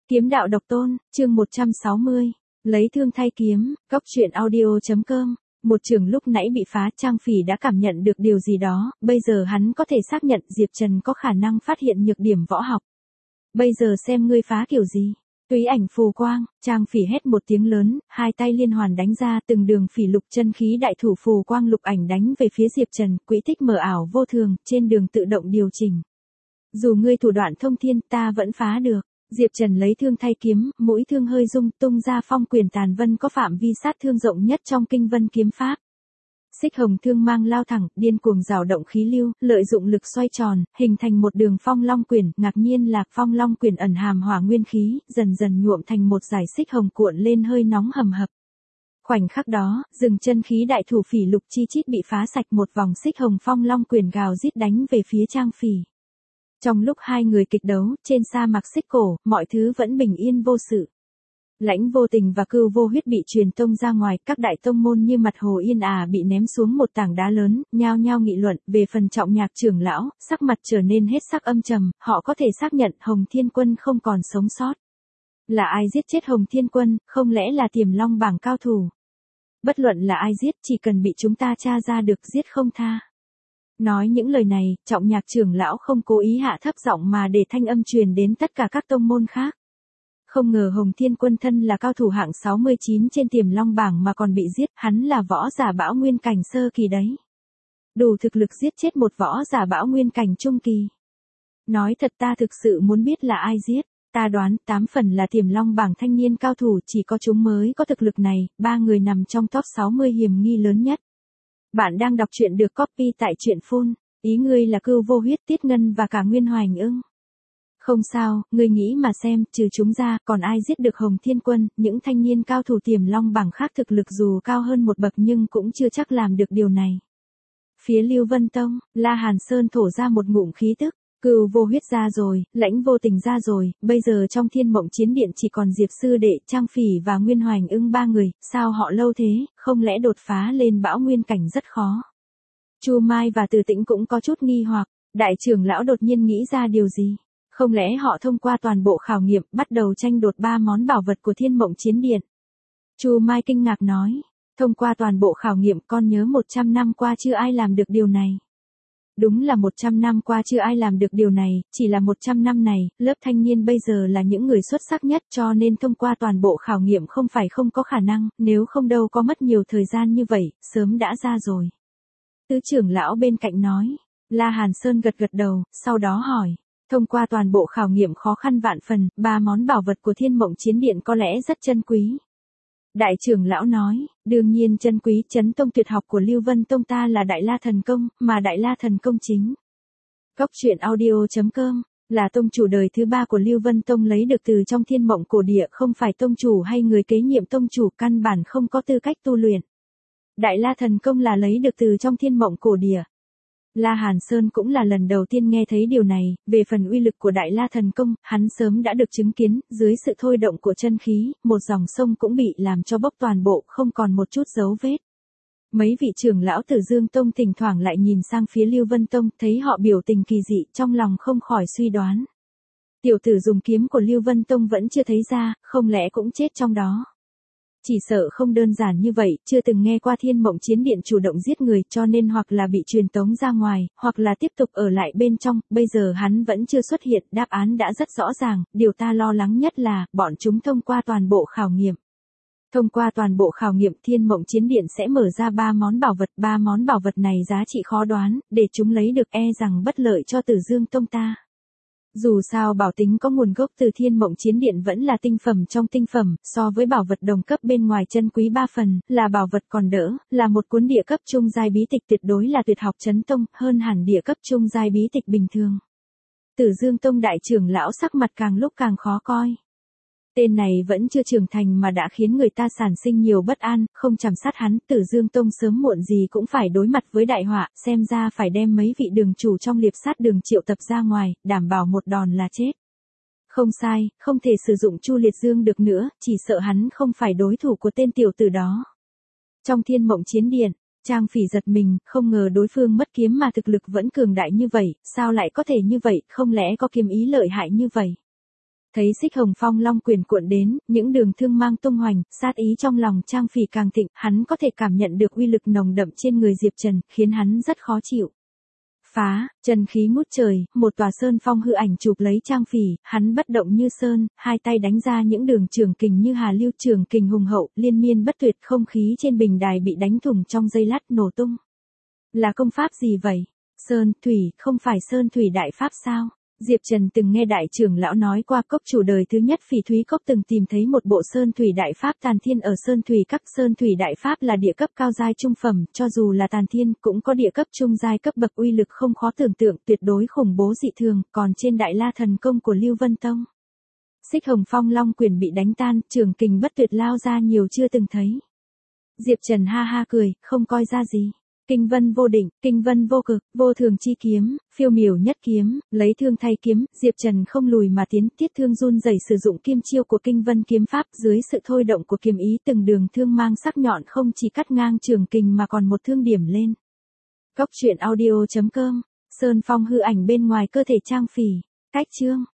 Kiếm đạo độc tôn, chương 160. Lấy thương thay kiếm, góc truyện audio.com. Một trường lúc nãy bị phá, Trang Phỉ đã cảm nhận được điều gì đó, bây giờ hắn có thể xác nhận Diệp Trần có khả năng phát hiện nhược điểm võ học. Bây giờ xem ngươi phá kiểu gì. Túy ảnh phù quang, Trang Phỉ hét một tiếng lớn, hai tay liên hoàn đánh ra, từng đường phỉ lục chân khí đại thủ phù quang lục ảnh đánh về phía Diệp Trần, quỹ tích mờ ảo vô thường, trên đường tự động điều chỉnh. Dù ngươi thủ đoạn thông thiên, ta vẫn phá được. Diệp Trần lấy thương thay kiếm, mũi thương hơi rung tung ra phong quyền tàn vân có phạm vi sát thương rộng nhất trong kinh vân kiếm pháp. Xích hồng thương mang lao thẳng, điên cuồng rào động khí lưu, lợi dụng lực xoay tròn, hình thành một đường phong long quyền, ngạc nhiên là phong long quyền ẩn hàm hỏa nguyên khí, dần dần nhuộm thành một dải xích hồng cuộn lên hơi nóng hầm hập. Khoảnh khắc đó, dừng chân khí đại thủ phỉ lục chi chít bị phá sạch, một vòng xích hồng phong long quyền gào rít đánh về phía Trang Phỉ. Trong lúc hai người kịch đấu, trên sa mạc xích cổ, mọi thứ vẫn bình yên vô sự. Lãnh Vô Tình và Cưu Vô Huyết bị truyền tông ra ngoài, các đại tông môn như Mặt Hồ Yên Ả bị ném xuống một tảng đá lớn, nhao nhao nghị luận. Về phần Trọng Nhạc trưởng lão, sắc mặt trở nên hết sắc âm trầm, họ có thể xác nhận Hồng Thiên Quân không còn sống sót. Là ai giết chết Hồng Thiên Quân, không lẽ là Tiềm Long bảng cao thủ? Bất luận là ai giết, chỉ cần bị chúng ta tra ra được, giết không tha. Nói những lời này, Trọng Nhạc trưởng lão không cố ý hạ thấp giọng mà để thanh âm truyền đến tất cả các tông môn khác. Không ngờ Hồng Thiên Quân thân là cao thủ hạng 69 trên Tiềm Long bảng mà còn bị giết, hắn là võ giả bão nguyên cảnh sơ kỳ đấy. Đủ thực lực giết chết một võ giả bão nguyên cảnh trung kỳ. Nói thật, ta thực sự muốn biết là ai giết. Ta đoán 8 phần là Tiềm Long bảng thanh niên cao thủ, chỉ có chúng mới có thực lực này, 3 người nằm trong top 60 hiểm nghi lớn nhất. Bạn đang đọc truyện được copy tại truyện Phone, ý ngươi là Cưu Vô Huyết, Tiết Ngân và cả Nguyên Hoành ưng. Không sao, ngươi nghĩ mà xem, trừ chúng ra, còn ai giết được Hồng Thiên Quân, những thanh niên cao thủ Tiềm Long bảng khác thực lực dù cao hơn một bậc nhưng cũng chưa chắc làm được điều này. Phía Lưu Vân Tông, La Hàn Sơn thổ ra một ngụm khí tức. Cưu Vô Huyết ra rồi, Lãnh Vô Tình ra rồi, bây giờ trong Thiên Mộng Chiến Điện chỉ còn Diệp Sư Đệ, Trang Phỉ và Nguyên Hoành ưng 3 người, sao họ lâu thế, không lẽ đột phá lên bão nguyên cảnh rất khó. Chu Mai và Từ Tĩnh cũng có chút nghi hoặc, đại trưởng lão đột nhiên nghĩ ra điều gì, không lẽ họ thông qua toàn bộ khảo nghiệm, bắt đầu tranh đoạt 3 món bảo vật của Thiên Mộng Chiến Điện. Chu Mai kinh ngạc nói, thông qua toàn bộ khảo nghiệm, con nhớ 100 năm qua chưa ai làm được điều này. Đúng là 100 năm qua chưa ai làm được điều này, chỉ là 100 năm này, lớp thanh niên bây giờ là những người xuất sắc nhất cho nên thông qua toàn bộ khảo nghiệm không phải không có khả năng, nếu không đâu có mất nhiều thời gian như vậy, sớm đã ra rồi. Tứ trưởng lão bên cạnh nói, La Hàn Sơn gật gật đầu, sau đó hỏi, thông qua toàn bộ khảo nghiệm khó khăn vạn phần, 3 món bảo vật của Thiên Mộng Chiến Điện có lẽ rất chân quý. Đại trưởng lão nói, đương nhiên chân quý, chấn tông tuyệt học của Lưu Vân Tông ta là Đại La Thần Công, mà Đại La Thần Công chính. Góc truyện audio.com, là tông chủ đời thứ 3 của Lưu Vân Tông lấy được từ trong Thiên Mộng Cổ Địa, không phải tông chủ hay người kế nhiệm tông chủ, căn bản không có tư cách tu luyện. Đại La Thần Công là lấy được từ trong Thiên Mộng Cổ Địa. La Hàn Sơn cũng là lần đầu tiên nghe thấy điều này, về phần uy lực của Đại La Thần Công, hắn sớm đã được chứng kiến, dưới sự thôi động của chân khí, một dòng sông cũng bị làm cho bốc toàn bộ, không còn một chút dấu vết. Mấy vị trưởng lão Tử Dương Tông thỉnh thoảng lại nhìn sang phía Lưu Vân Tông, thấy họ biểu tình kỳ dị, trong lòng không khỏi suy đoán. Tiểu tử dùng kiếm của Lưu Vân Tông vẫn chưa thấy ra, không lẽ cũng chết trong đó. Chỉ sợ không đơn giản như vậy, chưa từng nghe qua Thiên Mộng Chiến Điện chủ động giết người cho nên hoặc là bị truyền tống ra ngoài, hoặc là tiếp tục ở lại bên trong, bây giờ hắn vẫn chưa xuất hiện, đáp án đã rất rõ ràng, điều ta lo lắng nhất là, bọn chúng thông qua toàn bộ khảo nghiệm. Thông qua toàn bộ khảo nghiệm, Thiên Mộng Chiến Điện sẽ mở ra 3 món bảo vật, 3 món bảo vật này giá trị khó đoán, để chúng lấy được e rằng bất lợi cho Tử Dương Tông ta. Dù sao bảo tính có nguồn gốc từ Thiên Mộng Chiến Điện vẫn là tinh phẩm trong tinh phẩm, so với bảo vật đồng cấp bên ngoài chân quý 3 phần, là bảo vật còn đỡ, là một cuốn địa cấp trung giai bí tịch tuyệt đối là tuyệt học chấn tông, hơn hẳn địa cấp trung giai bí tịch bình thường. Tử Dương Tông đại trưởng lão sắc mặt càng lúc càng khó coi. Tên này vẫn chưa trưởng thành mà đã khiến người ta sản sinh nhiều bất an, không chằm sát hắn, Tử Dương Tông sớm muộn gì cũng phải đối mặt với đại họa, xem ra phải đem mấy vị đường chủ trong liệp sát đường triệu tập ra ngoài, đảm bảo một đòn là chết. Không sai, không thể sử dụng Chu Liệt Dương được nữa, chỉ sợ hắn không phải đối thủ của tên tiểu tử đó. Trong Thiên Mộng Chiến Điện, Trang Phỉ giật mình, không ngờ đối phương mất kiếm mà thực lực vẫn cường đại như vậy, sao lại có thể như vậy, không lẽ có kiếm ý lợi hại như vậy. Thấy xích hồng phong long quyền cuộn đến, những đường thương mang tung hoành, sát ý trong lòng Trang Phỉ càng thịnh, hắn có thể cảm nhận được uy lực nồng đậm trên người Diệp Trần, khiến hắn rất khó chịu. Phá, chân khí ngút trời, một tòa sơn phong hư ảnh chụp lấy Trang Phỉ, hắn bất động như sơn, hai tay đánh ra những đường trường kình như hà lưu, trường kình hùng hậu, liên miên bất tuyệt, không khí trên bình đài bị đánh thủng trong giây lát nổ tung. Là công pháp gì vậy? Sơn thủy, không phải sơn thủy đại pháp sao? Diệp Trần từng nghe đại trưởng lão nói qua, cốc chủ đời thứ nhất Phỉ Thúy Cốc từng tìm thấy một bộ sơn thủy đại pháp tàn thiên ở sơn thủy các. Sơn thủy đại pháp là địa cấp cao giai trung phẩm, cho dù là tàn thiên cũng có địa cấp trung giai cấp bậc, uy lực không khó tưởng tượng, tuyệt đối khủng bố dị thường, còn trên Đại La thần công của Lưu Vân Tông. Xích hồng phong long quyền bị đánh tan, trường kình bất tuyệt lao ra nhiều chưa từng thấy. Diệp Trần ha ha cười, không coi ra gì. Kinh vân vô định, kinh vân vô cực, vô thường chi kiếm, phiêu miểu nhất kiếm, lấy thương thay kiếm, Diệp Trần không lùi mà tiến, tiết thương run rẩy sử dụng kim chiêu của kinh vân kiếm pháp, dưới sự thôi động của kiếm ý, từng đường thương mang sắc nhọn không chỉ cắt ngang trường kình mà còn một thương điểm lên. Cốc truyện audio.com, sơn phong hư ảnh bên ngoài cơ thể Trang Phỉ, cách chương.